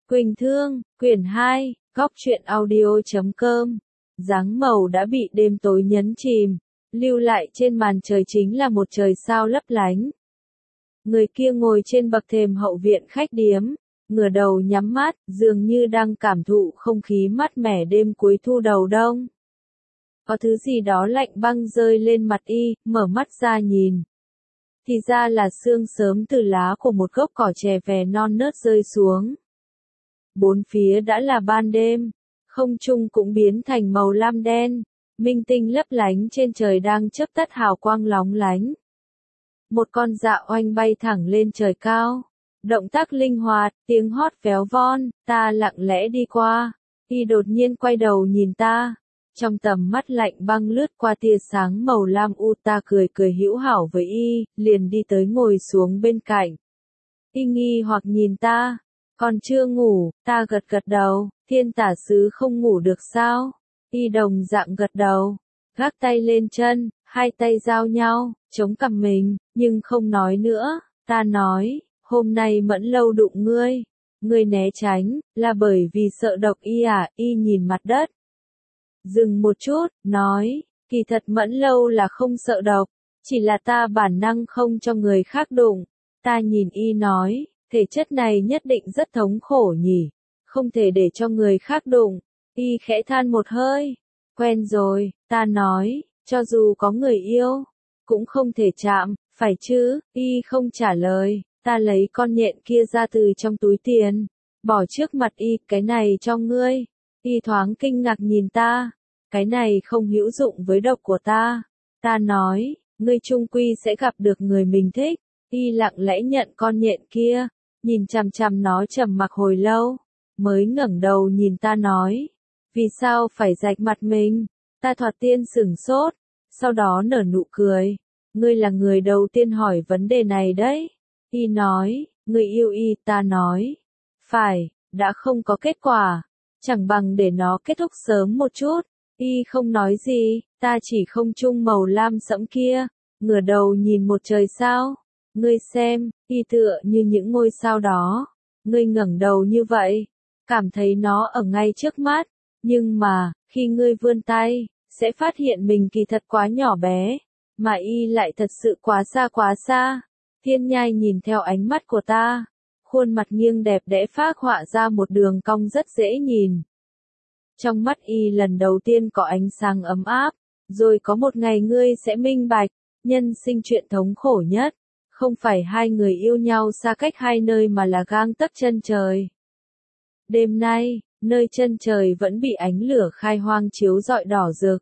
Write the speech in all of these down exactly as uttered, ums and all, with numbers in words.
Quỳnh Thương, quyển hai, góc truyện audio chấm com. Dáng màu đã bị đêm tối nhấn chìm, lưu lại trên màn trời chính là một trời sao lấp lánh. Người kia ngồi trên bậc thềm hậu viện khách điếm, ngửa đầu nhắm mắt, dường như đang cảm thụ không khí mát mẻ đêm cuối thu đầu đông. Có thứ gì đó lạnh băng rơi lên mặt y, mở mắt ra nhìn. Thì ra là sương sớm từ lá của một gốc cỏ chè vè non nớt rơi xuống. Bốn phía đã là ban đêm, không trung cũng biến thành màu lam đen, minh tinh lấp lánh trên trời đang chớp tắt hào quang lóng lánh. Một con dạ oanh bay thẳng lên trời cao, động tác linh hoạt, tiếng hót véo von, ta lặng lẽ đi qua, y đột nhiên quay đầu nhìn ta, trong tầm mắt lạnh băng lướt qua tia sáng màu lam u, ta cười cười hữu hảo với y, liền đi tới ngồi xuống bên cạnh. Y nghi hoặc nhìn ta. Còn chưa ngủ, ta gật gật đầu, thiên tả sứ không ngủ được sao? Y đồng dạng gật đầu, gác tay lên chân, hai tay giao nhau, chống cằm mình, nhưng không nói nữa. Ta nói, hôm nay Mẫn Lâu đụng ngươi, ngươi né tránh, là bởi vì sợ độc y à? Y nhìn mặt đất, dừng một chút, nói, kỳ thật Mẫn Lâu là không sợ độc, chỉ là ta bản năng không cho người khác đụng. Ta nhìn y nói, thể chất này nhất định rất thống khổ nhỉ, không thể để cho người khác đụng. Y khẽ than một hơi, quen rồi. Ta nói, cho dù có người yêu, cũng không thể chạm, phải chứ? Y không trả lời. Ta lấy con nhện kia ra từ trong túi tiền, bỏ trước mặt y, cái này cho ngươi. Y thoáng kinh ngạc nhìn ta, cái này không hữu dụng với độc của ta. Ta nói, ngươi chung quy sẽ gặp được người mình thích. Y lặng lẽ nhận con nhện kia, nhìn chằm chằm nó trầm mặc hồi lâu, mới ngẩng đầu nhìn ta nói, vì sao phải rạch mặt mình? Ta thoạt tiên sửng sốt, sau đó nở nụ cười, ngươi là người đầu tiên hỏi vấn đề này đấy. Y nói, ngươi yêu y. Ta nói, phải, đã không có kết quả, chẳng bằng để nó kết thúc sớm một chút. Y không nói gì, ta chỉ không trung màu lam sẫm kia, ngửa đầu nhìn một trời sao. Ngươi xem, y tựa như những ngôi sao đó, ngươi ngẩng đầu như vậy, cảm thấy nó ở ngay trước mắt, nhưng mà, khi ngươi vươn tay, sẽ phát hiện mình kỳ thật quá nhỏ bé, mà y lại thật sự quá xa quá xa. Thiên Nhai nhìn theo ánh mắt của ta, khuôn mặt nghiêng đẹp đẽ phác họa ra một đường cong rất dễ nhìn. Trong mắt y lần đầu tiên có ánh sáng ấm áp, rồi có một ngày ngươi sẽ minh bạch, nhân sinh chuyện thống khổ nhất, không phải hai người yêu nhau xa cách hai nơi mà là gang tấc chân trời. Đêm nay, nơi chân trời vẫn bị ánh lửa khai hoang chiếu rọi đỏ rực.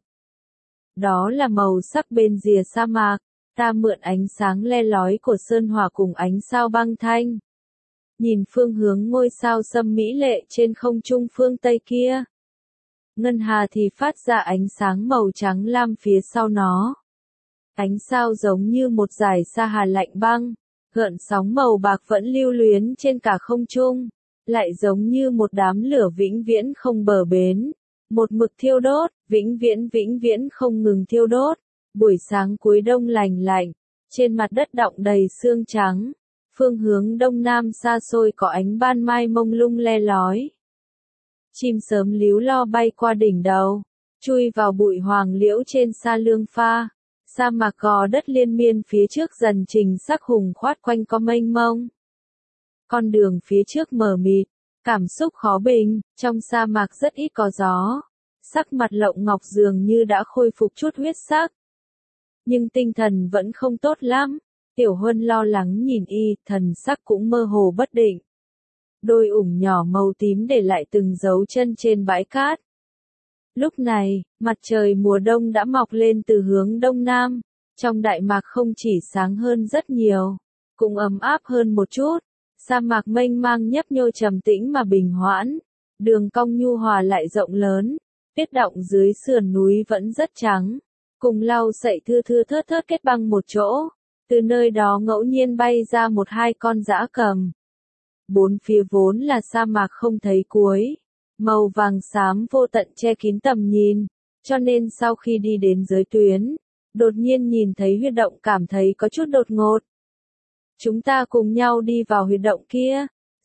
Đó là màu sắc bên rìa sa mạc, ta mượn ánh sáng le lói của sơn hỏa cùng ánh sao băng thanh. Nhìn phương hướng ngôi sao sâm mỹ lệ trên không trung phương Tây kia. Ngân hà thì phát ra ánh sáng màu trắng lam phía sau nó. Ánh sao giống như một dải sa hà lạnh băng, gợn sóng màu bạc vẫn lưu luyến trên cả không trung, lại giống như một đám lửa vĩnh viễn không bờ bến, một mực thiêu đốt, vĩnh viễn vĩnh viễn không ngừng thiêu đốt. Buổi sáng cuối đông lành lạnh, trên mặt đất đọng đầy sương trắng, phương hướng đông nam xa xôi có ánh ban mai mông lung le lói. Chim sớm líu lo bay qua đỉnh đầu, chui vào bụi hoàng liễu trên sa lương pha. Sa mạc gò đất liên miên phía trước dần trình sắc hùng khoát quanh co mênh mông. Con đường phía trước mờ mịt, cảm xúc khó bình, trong sa mạc rất ít có gió. Sắc mặt Lộng Ngọc dường như đã khôi phục chút huyết sắc. Nhưng tinh thần vẫn không tốt lắm. Tiểu Huân lo lắng nhìn y, thần sắc cũng mơ hồ bất định. Đôi ủng nhỏ màu tím để lại từng dấu chân trên bãi cát. Lúc này, mặt trời mùa đông đã mọc lên từ hướng đông nam, trong đại mạc không chỉ sáng hơn rất nhiều, cũng ấm áp hơn một chút. Sa mạc mênh mang nhấp nhô trầm tĩnh mà bình hoãn, đường cong nhu hòa lại rộng lớn, tuyết đọng dưới sườn núi vẫn rất trắng, cùng lau sậy thưa thưa thớt thớt kết băng một chỗ, từ nơi đó ngẫu nhiên bay ra một hai con dã cầm. Bốn phía vốn là sa mạc không thấy cuối. Màu vàng xám vô tận che kín tầm nhìn, cho nên sau khi đi đến giới tuyến, đột nhiên nhìn thấy huyệt động cảm thấy có chút đột ngột. Chúng ta cùng nhau đi vào huyệt động kia,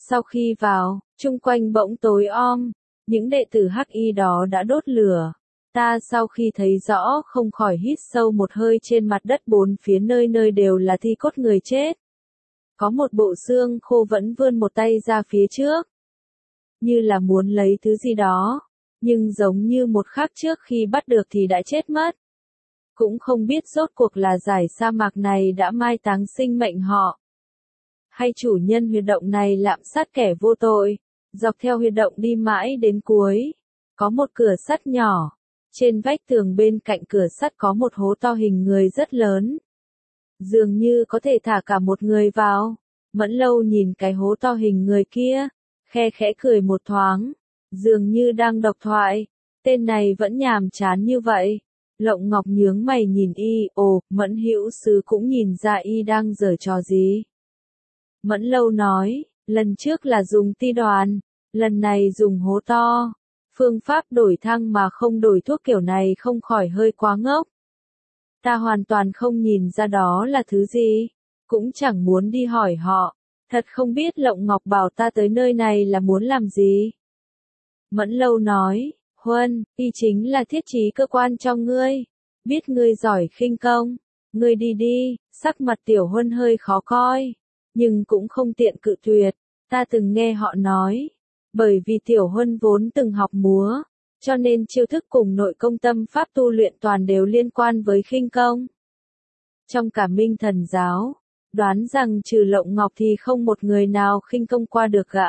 Sau khi vào, chung quanh bỗng tối om, những đệ tử hắc y đó đã đốt lửa. Ta sau khi thấy rõ không khỏi hít sâu một hơi, trên mặt đất bốn phía nơi nơi đều là thi cốt người chết. Có một bộ xương khô vẫn vươn một tay ra phía trước, như là muốn lấy thứ gì đó, nhưng giống như một khắc trước khi bắt được thì đã chết mất. Cũng không biết rốt cuộc là dải sa mạc này đã mai táng sinh mệnh họ, hay chủ nhân huyệt động này lạm sát kẻ vô tội. Dọc theo huyệt động đi mãi đến cuối, có một cửa sắt nhỏ. Trên vách tường bên cạnh cửa sắt có một hố to hình người rất lớn, dường như có thể thả cả một người vào. Mẫn Lâu nhìn cái hố to hình người kia, khe khẽ cười một thoáng, dường như đang độc thoại. Tên này vẫn nhàm chán như vậy. Lộng Ngọc nhướng mày nhìn y, ồ, Mẫn hữu sứ cũng nhìn ra y đang giở trò gì. Mẫn Lâu nói, lần trước là dùng ti đoàn, lần này dùng hố to. Phương pháp đổi thăng mà không đổi thuốc kiểu này không khỏi hơi quá ngốc. Ta hoàn toàn không nhìn ra đó là thứ gì, cũng chẳng muốn đi hỏi họ. Thật không biết Lộng Ngọc bảo ta tới nơi này là muốn làm gì. Mẫn Lâu nói, Huân, y chính là thiết trí cơ quan cho ngươi. Biết ngươi giỏi khinh công, ngươi đi đi. Sắc mặt Tiểu Huân hơi khó coi, nhưng cũng không tiện cự tuyệt. Ta từng nghe họ nói, bởi vì Tiểu Huân vốn từng học múa, cho nên chiêu thức cùng nội công tâm pháp tu luyện toàn đều liên quan với khinh công. Trong cả Minh Thần giáo, đoán rằng trừ Lộng Ngọc thì không một người nào khinh công qua được gã.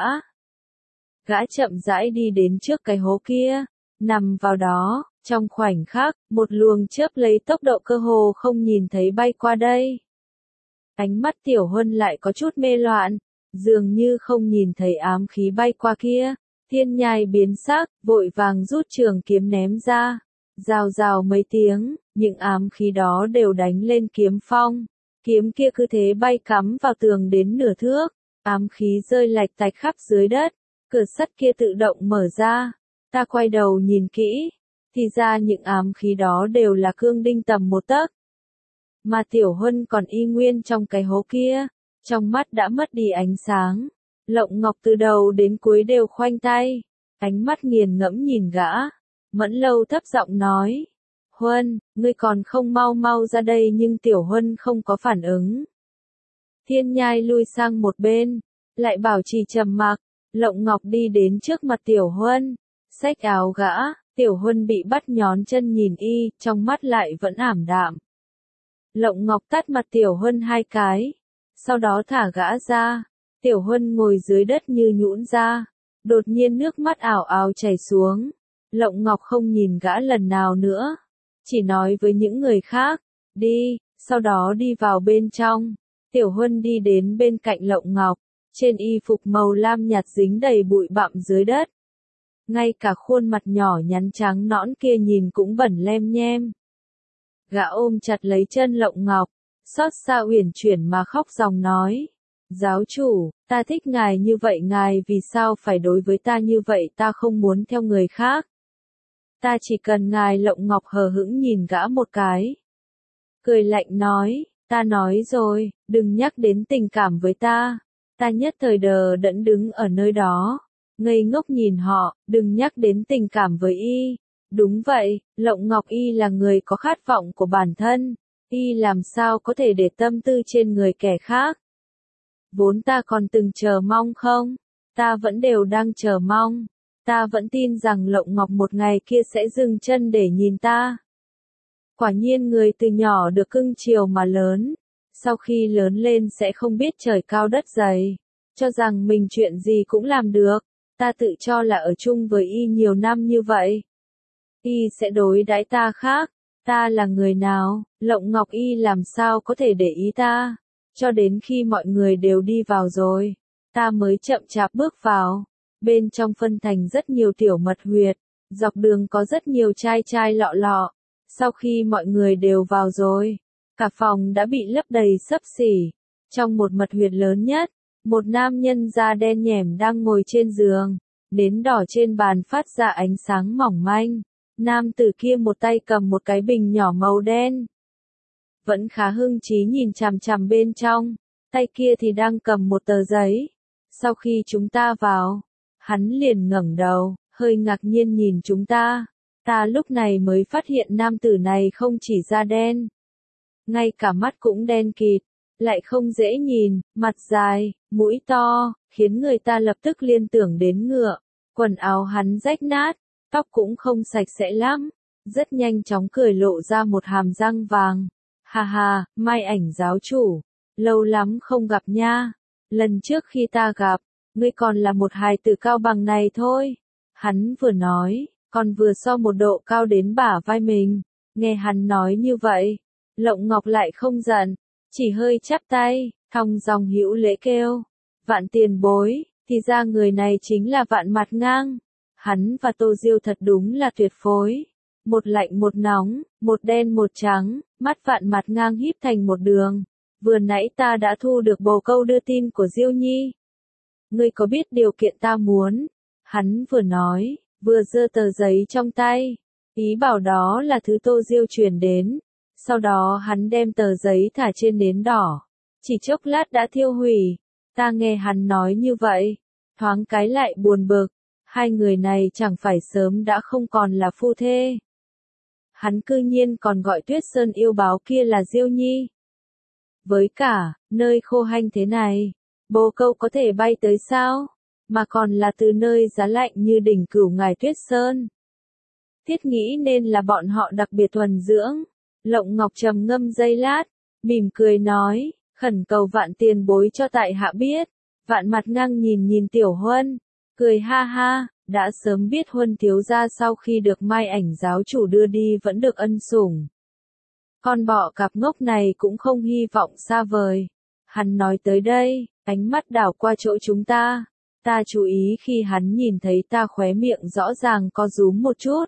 Gã chậm rãi đi đến trước cái hố kia, nằm vào đó. Trong khoảnh khắc, một luồng chớp lấy tốc độ cơ hồ không nhìn thấy bay qua đây. Ánh mắt Tiểu Huân lại có chút mê loạn, dường như không nhìn thấy ám khí bay qua kia. Thiên Nhai biến sắc, vội vàng rút trường kiếm ném ra. Rào rào mấy tiếng, những ám khí đó đều đánh lên kiếm phong. Kiếm kia cứ thế bay cắm vào tường đến nửa thước. Ám khí rơi lạch tạch khắp dưới đất. Cửa sắt kia tự động mở ra. Ta quay đầu nhìn kỹ, thì ra những ám khí đó đều là cương đinh tầm một tấc. Mà Tiểu Huân còn y nguyên trong cái hố kia, trong mắt đã mất đi ánh sáng. Lộng Ngọc từ đầu đến cuối đều khoanh tay, ánh mắt nghiền ngẫm nhìn gã. Mẫn Lâu thấp giọng nói, Huân, ngươi còn không mau mau ra đây, nhưng Tiểu Huân không có phản ứng. Thiên Nhai lui sang một bên, lại bảo trì trầm mặc. Lộng Ngọc đi đến trước mặt Tiểu Huân, xách áo gã. Tiểu Huân bị bắt nhón chân nhìn y, trong mắt lại vẫn ảm đạm. Lộng Ngọc tát mặt Tiểu Huân hai cái, sau đó thả gã ra. Tiểu Huân ngồi dưới đất như nhũn ra, đột nhiên nước mắt ảo ảo chảy xuống. Lộng Ngọc không nhìn gã lần nào nữa, chỉ nói với những người khác, đi, sau đó đi vào bên trong. Tiểu Huân đi đến bên cạnh Lộng Ngọc, trên y phục màu lam nhạt dính đầy bụi bặm dưới đất. Ngay cả khuôn mặt nhỏ nhắn trắng nõn kia nhìn cũng bẩn lem nhem. Gã ôm chặt lấy chân Lộng Ngọc, xót xa uyển chuyển mà khóc ròng nói, giáo chủ, ta thích ngài như vậy, ngài vì sao phải đối với ta như vậy, ta không muốn theo người khác. Ta chỉ cần ngài. Lộng Ngọc hờ hững nhìn gã một cái, cười lạnh nói, ta nói rồi, đừng nhắc đến tình cảm với ta. Ta nhất thời đờ đẫn đứng ở nơi đó, ngây ngốc nhìn họ, đừng nhắc đến tình cảm với y. Đúng vậy, Lộng Ngọc y là người có khát vọng của bản thân, y làm sao có thể để tâm tư trên người kẻ khác. Vốn ta còn từng chờ mong không? Ta vẫn đều đang chờ mong. Ta vẫn tin rằng Lộng Ngọc một ngày kia sẽ dừng chân để nhìn ta. Quả nhiên người từ nhỏ được cưng chiều mà lớn, sau khi lớn lên sẽ không biết trời cao đất dày, cho rằng mình chuyện gì cũng làm được. Ta tự cho là ở chung với y nhiều năm như vậy, y sẽ đối đãi ta khác. Ta là người nào, Lộng Ngọc y làm sao có thể để ý ta? Cho đến khi mọi người đều đi vào rồi, ta mới chậm chạp bước vào. Bên trong phân thành rất nhiều tiểu mật huyệt, dọc đường có rất nhiều chai chai lọ lọ. Sau khi mọi người đều vào rồi, cả phòng đã bị lấp đầy xấp xỉ. Trong một mật huyệt lớn nhất, một nam nhân da đen nhẻm đang ngồi trên giường, nến đỏ trên bàn phát ra ánh sáng mỏng manh. Nam tử kia một tay cầm một cái bình nhỏ màu đen, vẫn khá hưng trí nhìn chằm chằm bên trong, tay kia thì đang cầm một tờ giấy. Sau khi chúng ta vào, hắn liền ngẩng đầu, hơi ngạc nhiên nhìn chúng ta. Ta lúc này mới phát hiện nam tử này không chỉ da đen, ngay cả mắt cũng đen kịt, lại không dễ nhìn, mặt dài, mũi to, khiến người ta lập tức liên tưởng đến ngựa. Quần áo hắn rách nát, tóc cũng không sạch sẽ lắm, rất nhanh chóng cười lộ ra một hàm răng vàng. Hà hà, Mai Ảnh giáo chủ, lâu lắm không gặp nha. Lần trước khi ta gặp, ngươi còn là một hài tử cao bằng này thôi. Hắn vừa nói, còn vừa so một độ cao đến bả vai mình. Nghe hắn nói như vậy, Lộng Ngọc lại không giận, chỉ hơi chắp tay, thong dong hữu lễ kêu. Vạn tiền bối, thì ra người này chính là Vạn Mặt Ngang. Hắn và Tô Diêu thật đúng là tuyệt phối. Một lạnh một nóng, một đen một trắng, mắt Vạn Mặt Ngang híp thành một đường. Vừa nãy ta đã thu được bồ câu đưa tin của Diêu Nhi. Ngươi có biết điều kiện ta muốn? Hắn vừa nói, vừa giơ tờ giấy trong tay. Ý bảo đó là thứ Tô Diêu truyền đến. Sau đó hắn đem tờ giấy thả trên nến đỏ. Chỉ chốc lát đã thiêu hủy. Ta nghe hắn nói như vậy. Thoáng cái lại buồn bực. Hai người này chẳng phải sớm đã không còn là phu thê. Hắn cư nhiên còn gọi Tuyết Sơn yêu báo kia là Diêu Nhi. Với cả, nơi khô hanh thế này, bồ câu có thể bay tới sao? Mà còn là từ nơi giá lạnh như đỉnh cửu ngài Tuyết Sơn. Thiết nghĩ nên là bọn họ đặc biệt thuần dưỡng. Lộng Ngọc trầm ngâm giây lát, mỉm cười nói, khẩn cầu Vạn tiền bối cho tại hạ biết. Vạn Mặt Ngang nhìn nhìn Tiểu Huân, cười ha ha, đã sớm biết Huân thiếu gia sau khi được Mai Ảnh giáo chủ đưa đi vẫn được ân sủng. Con bọ cạp ngốc này cũng không hy vọng xa vời. Hắn nói tới đây, ánh mắt đảo qua chỗ chúng ta. Ta chú ý khi hắn nhìn thấy ta khóe miệng rõ ràng co rúm một chút.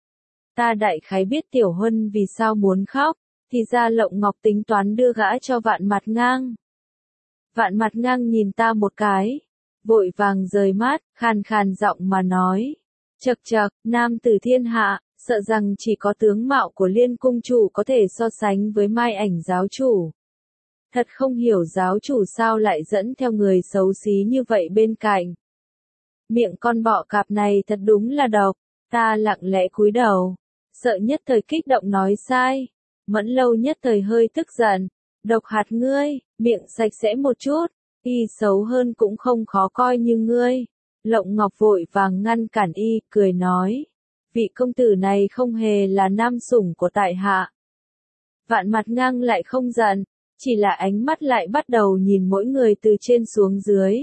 Ta đại khái biết Tiểu Huân vì sao muốn khóc, thì ra Lộng Ngọc tính toán đưa gã cho Vạn Mặt Ngang. Vạn Mặt Ngang nhìn ta một cái, vội vàng rời mắt, khàn khàn giọng mà nói. Chậc chậc, nam tử thiên hạ, sợ rằng chỉ có tướng mạo của Liên cung chủ có thể so sánh với Mai Ảnh giáo chủ. Thật không hiểu giáo chủ sao lại dẫn theo người xấu xí như vậy bên cạnh. Miệng con bọ cạp này thật đúng là độc, ta lặng lẽ cúi đầu, sợ nhất thời kích động nói sai. Mẫn Lâu nhất thời hơi tức giận, độc hạt ngươi, miệng sạch sẽ một chút, y xấu hơn cũng không khó coi như ngươi. Lộng Ngọc vội vàng ngăn cản y, cười nói, vị công tử này không hề là nam sủng của tại hạ. Vạn Mặt Ngang lại không giận, chỉ là ánh mắt lại bắt đầu nhìn mỗi người từ trên xuống dưới.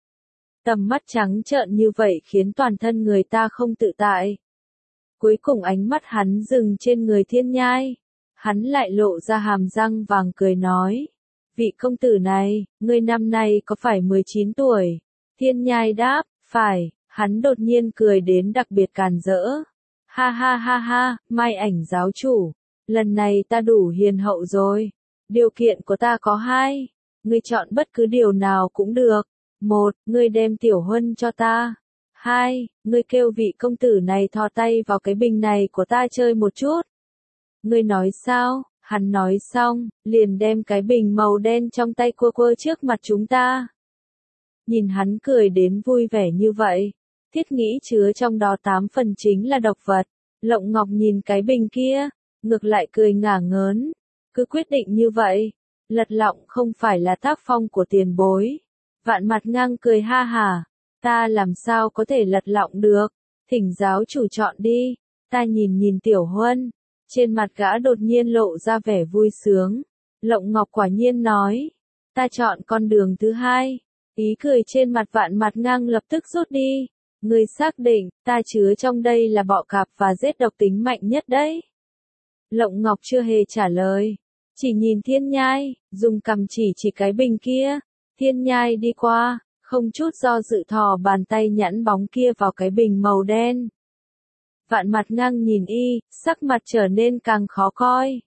Tầm mắt trắng trợn như vậy khiến toàn thân người ta không tự tại. Cuối cùng ánh mắt hắn dừng trên người Thiên Nhai. Hắn lại lộ ra hàm răng vàng cười nói. Vị công tử này, ngươi năm nay có phải mười chín tuổi? Thiên Nhai đáp, phải. Hắn đột nhiên cười đến đặc biệt càn rỡ. Ha ha ha ha, Mai Ảnh giáo chủ. Lần này ta đủ hiền hậu rồi. Điều kiện của ta có hai. Ngươi chọn bất cứ điều nào cũng được. Một, ngươi đem Tiểu Huân cho ta. Hai, ngươi kêu vị công tử này thò tay vào cái bình này của ta chơi một chút. Ngươi nói sao? Hắn nói xong, liền đem cái bình màu đen trong tay quơ quơ trước mặt chúng ta. Nhìn hắn cười đến vui vẻ như vậy, thiết nghĩ chứa trong đó tám phần chính là độc vật. Lộng Ngọc nhìn cái bình kia, ngược lại cười ngả ngớn. Cứ quyết định như vậy, lật lọng không phải là tác phong của tiền bối. Vạn Mặt Ngang cười ha hả, ta làm sao có thể lật lọng được, thỉnh giáo chủ chọn đi. Ta nhìn nhìn Tiểu Huân, trên mặt gã đột nhiên lộ ra vẻ vui sướng. Lộng Ngọc quả nhiên nói, ta chọn con đường thứ hai. Ý cười trên mặt Vạn Mặt Ngang lập tức rút đi. Ngươi xác định, ta chứa trong đây là bọ cạp và rết độc tính mạnh nhất đấy. Lộng Ngọc chưa hề trả lời, chỉ nhìn Thiên Nhai, dùng cằm chỉ chỉ cái bình kia. Thiên Nhai đi qua, không chút do dự thò bàn tay nhẵn bóng kia vào cái bình màu đen. Vạn Mặt Ngang nhìn y, sắc mặt trở nên càng khó coi.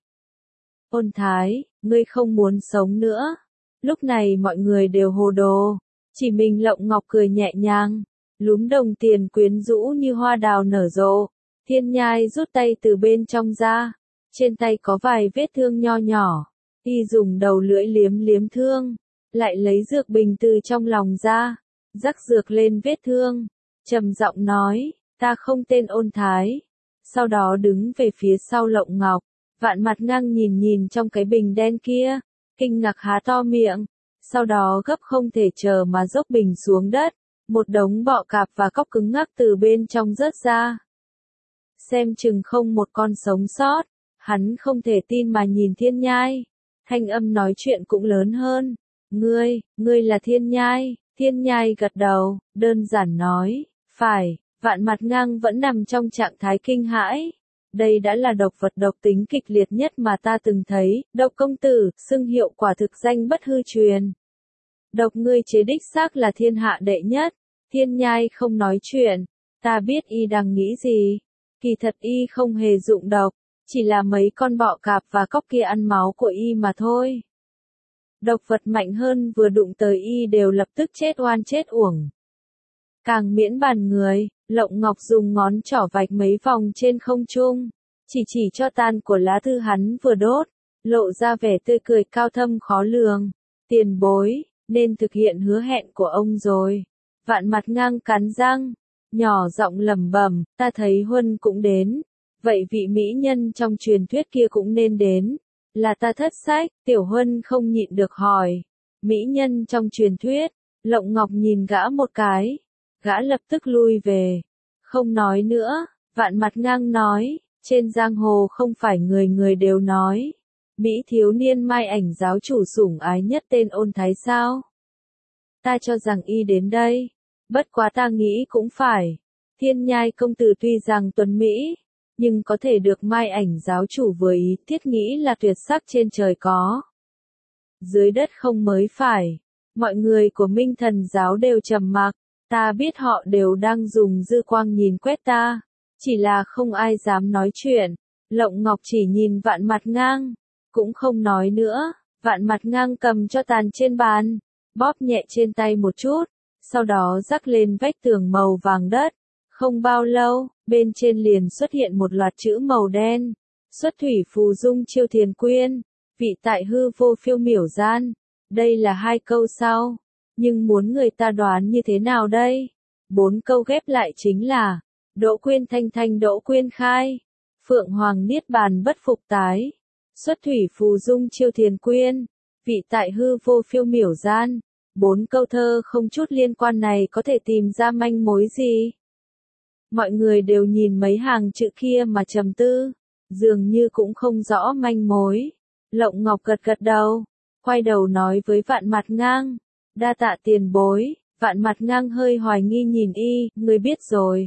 Ôn Thái, ngươi không muốn sống nữa. Lúc này mọi người đều hồ đồ, chỉ mình Lộng Ngọc cười nhẹ nhàng, lúm đồng tiền quyến rũ như hoa đào nở rộ. Thiên Nhai rút tay từ bên trong ra, trên tay có vài vết thương nho nhỏ, y dùng đầu lưỡi liếm liếm thương, lại lấy dược bình từ trong lòng ra, rắc dược lên vết thương, trầm giọng nói, ta không tên Ôn Thái. Sau đó đứng về phía sau Lộng Ngọc, Vạn Mặt Ngang nhìn nhìn trong cái bình đen kia, kinh ngạc há to miệng, sau đó gấp không thể chờ mà dốc bình xuống đất, một đống bọ cạp và cóc cứng ngắc từ bên trong rớt ra. Xem chừng không một con sống sót, hắn không thể tin mà nhìn Thiên Nhai, thanh âm nói chuyện cũng lớn hơn, ngươi, ngươi là Thiên Nhai. Thiên Nhai gật đầu, đơn giản nói, phải. Vạn Mặt Ngang vẫn nằm trong trạng thái kinh hãi. Đây đã là độc vật độc tính kịch liệt nhất mà ta từng thấy, độc công tử, xưng hiệu quả thực danh bất hư truyền. Độc ngươi chế đích xác là thiên hạ đệ nhất. Thiên Nhai không nói chuyện, ta biết y đang nghĩ gì. Kỳ thật y không hề dụng độc, chỉ là mấy con bọ cạp và cóc kia ăn máu của y mà thôi. Độc vật mạnh hơn vừa đụng tới y đều lập tức chết oan chết uổng. Càng miễn bàn người, Lộng Ngọc dùng ngón trỏ vạch mấy vòng trên không trung, chỉ chỉ cho tàn của lá thư hắn vừa đốt, lộ ra vẻ tươi cười cao thâm khó lường. Tiền bối, nên thực hiện hứa hẹn của ông rồi. Vạn Mặt Ngang cắn răng, nhỏ giọng lẩm bẩm, ta thấy Huân cũng đến, vậy vị mỹ nhân trong truyền thuyết kia cũng nên đến. Là ta thất sách, Tiểu Huân không nhịn được hỏi. Mỹ nhân trong truyền thuyết, Lộng Ngọc nhìn gã một cái. Gã lập tức lui về. Không nói nữa, Vạn Mặt Ngang nói, trên giang hồ không phải người người đều nói. Mỹ thiếu niên Mai Ảnh giáo chủ sủng ái nhất tên Ôn Thái sao? Ta cho rằng y đến đây. Bất quá ta nghĩ cũng phải. Thiên Nhai công tử tuy rằng tuấn Mỹ, nhưng có thể được Mai Ảnh giáo chủ vừa ý thiết nghĩ là tuyệt sắc trên trời có. Dưới đất không mới phải. Mọi người của Minh Thần giáo đều trầm mặc. Ta biết họ đều đang dùng dư quang nhìn quét ta, chỉ là không ai dám nói chuyện. Lộng Ngọc chỉ nhìn Vạn Mặt Ngang, cũng không nói nữa. Vạn Mặt Ngang cầm cho tàn trên bàn, bóp nhẹ trên tay một chút, sau đó rắc lên vách tường màu vàng đất. Không bao lâu, bên trên liền xuất hiện một loạt chữ màu đen. Xuất thủy phù dung chiêu thiền quyên, vị tại hư vô phiêu miểu gian. Đây là hai câu sau. Nhưng muốn người ta đoán như thế nào đây? Bốn câu ghép lại chính là Đỗ Quyên thanh thanh Đỗ Quyên khai, Phượng Hoàng niết bàn bất phục tái, Xuất thủy phù dung chiêu thiền quyên, vị tại hư vô phiêu miểu gian. Bốn câu thơ không chút liên quan này có thể tìm ra manh mối gì? Mọi người đều nhìn mấy hàng chữ kia mà trầm tư, dường như cũng không rõ manh mối. Lộng Ngọc gật gật đầu, quay đầu nói với Vạn Mặt Ngang. Đa tạ tiền bối. Vạn Mặt Ngang hơi hoài nghi nhìn y, ngươi biết rồi.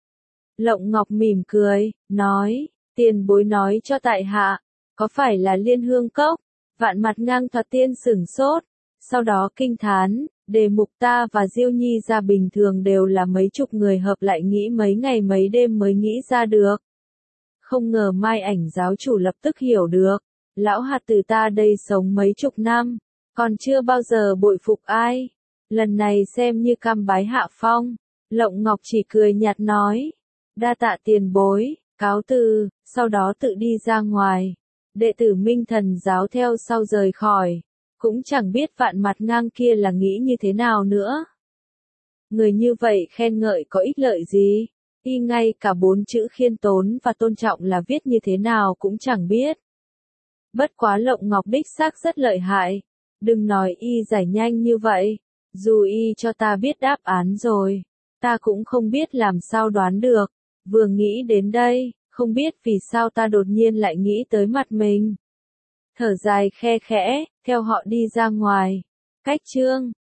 Lộng Ngọc mỉm cười, nói, tiền bối nói cho tại hạ, có phải là Liên Hương Cốc? Vạn Mặt Ngang thoạt tiên sửng sốt, sau đó kinh thán, đề mục ta và Diêu Nhi ra bình thường đều là mấy chục người hợp lại nghĩ mấy ngày mấy đêm mới nghĩ ra được. Không ngờ Mai Ảnh giáo chủ lập tức hiểu được, lão hạt tử ta đây sống mấy chục năm, còn chưa bao giờ bội phục ai. Lần này xem như cam bái hạ phong. Lộng Ngọc chỉ cười nhạt nói, đa tạ tiền bối, cáo từ, sau đó tự đi ra ngoài. Đệ tử Minh Thần giáo theo sau rời khỏi, cũng chẳng biết Vạn Mặt Ngang kia là nghĩ như thế nào nữa. Người như vậy khen ngợi có ích lợi gì? Y ngay cả bốn chữ khiêm tốn và tôn trọng là viết như thế nào cũng chẳng biết. Bất quá Lộng Ngọc đích xác rất lợi hại. Đừng nói y giải nhanh như vậy. Dù y cho ta biết đáp án rồi, ta cũng không biết làm sao đoán được. Vừa nghĩ đến đây, không biết vì sao ta đột nhiên lại nghĩ tới mặt mình. Thở dài khe khẽ, theo họ đi ra ngoài. Cách chương